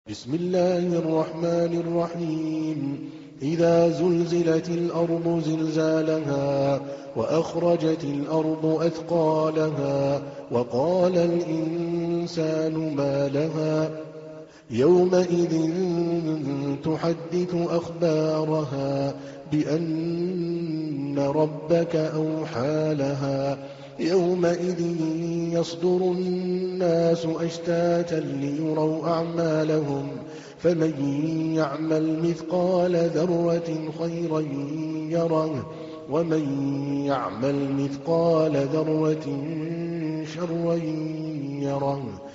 بسم الله الرحمن الرحيم إذا زلزلت الأرض زلزالها وأخرجت الأرض أثقالها وقال الإنسان ما لها يومئذ تحدث أخبارها بأن ربك أوحى لها يومئذ يصدر الناس أشتاتا ليروا أعمالهم فمن يعمل مثقال ذرة خيرا يره ومن يعمل مثقال ذرة شرا يره